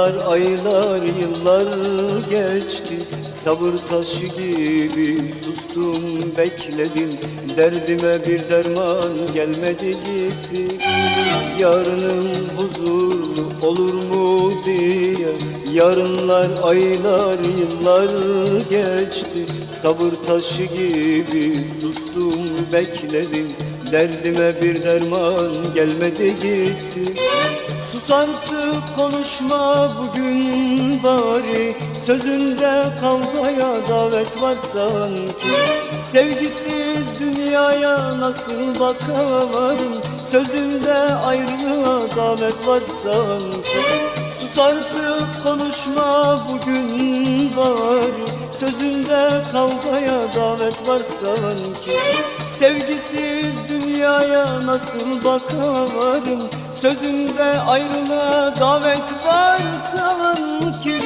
Yıllar, aylar, yıllar geçti. Sabır taşı gibi sustum, bekledim. Derdime bir derman gelmedi gitti. Yarınım huzurlu olur mu diye yarınlar, aylar, yıllar geçti. Sabır taşı gibi sustum, bekledim. Derdime bir derman gelmedi gitti. Sus artık, konuşma bugün bari. Sözünde kavgaya davet var sanki. Sevgisiz dünyaya nasıl bakarım? Sözünde ayrılığa davet var sanki. Sus artık, konuşma bugün bari. Sözünde kavgaya davet var sanki. Sevgisiz dünyaya nasıl bakarım? Sözünde ayrılığa davet var sanki.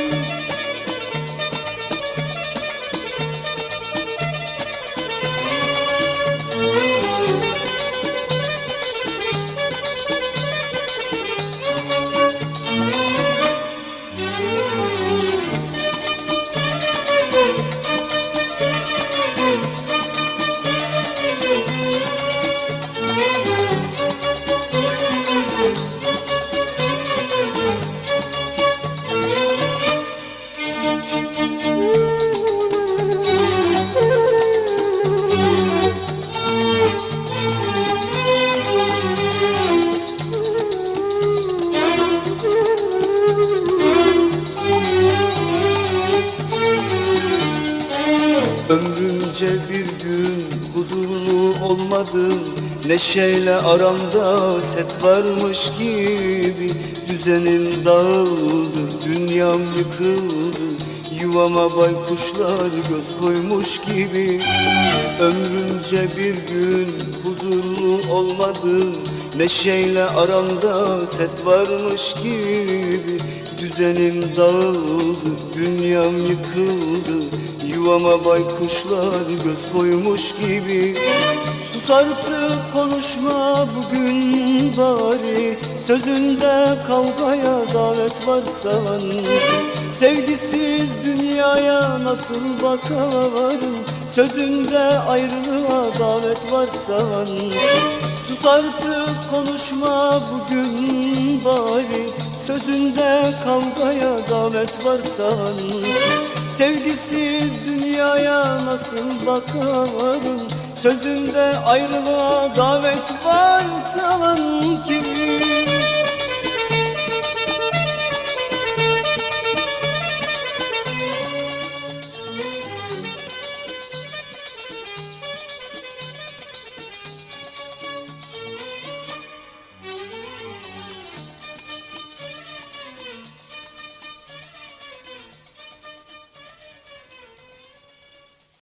Ömrümce bir gün huzurlu olmadım. Neşeyle aramda set varmış gibi. Düzenim dağıldı, dünyam yıkıldı. Yuvama baykuşlar göz koymuş gibi. Ömrümce bir gün huzurlu olmadım. Neşeyle aramda set varmış gibi. Düzenim dağıldı, dünyam yıkıldı. Yuvama baykuşlar göz koymuş gibi. Sus artık, konuşma bugün bari. Sözünde kavgaya davet var sanki. Sevgisiz dünyaya nasıl bakarım? Sözünde ayrılığa davet var sanki. Sus artık, konuşma bugün bari. Sözünde kavgaya davet var sanki. Sevgisiz dünyaya nasıl bakarım? Sözünde ayrılığa davet var sanki.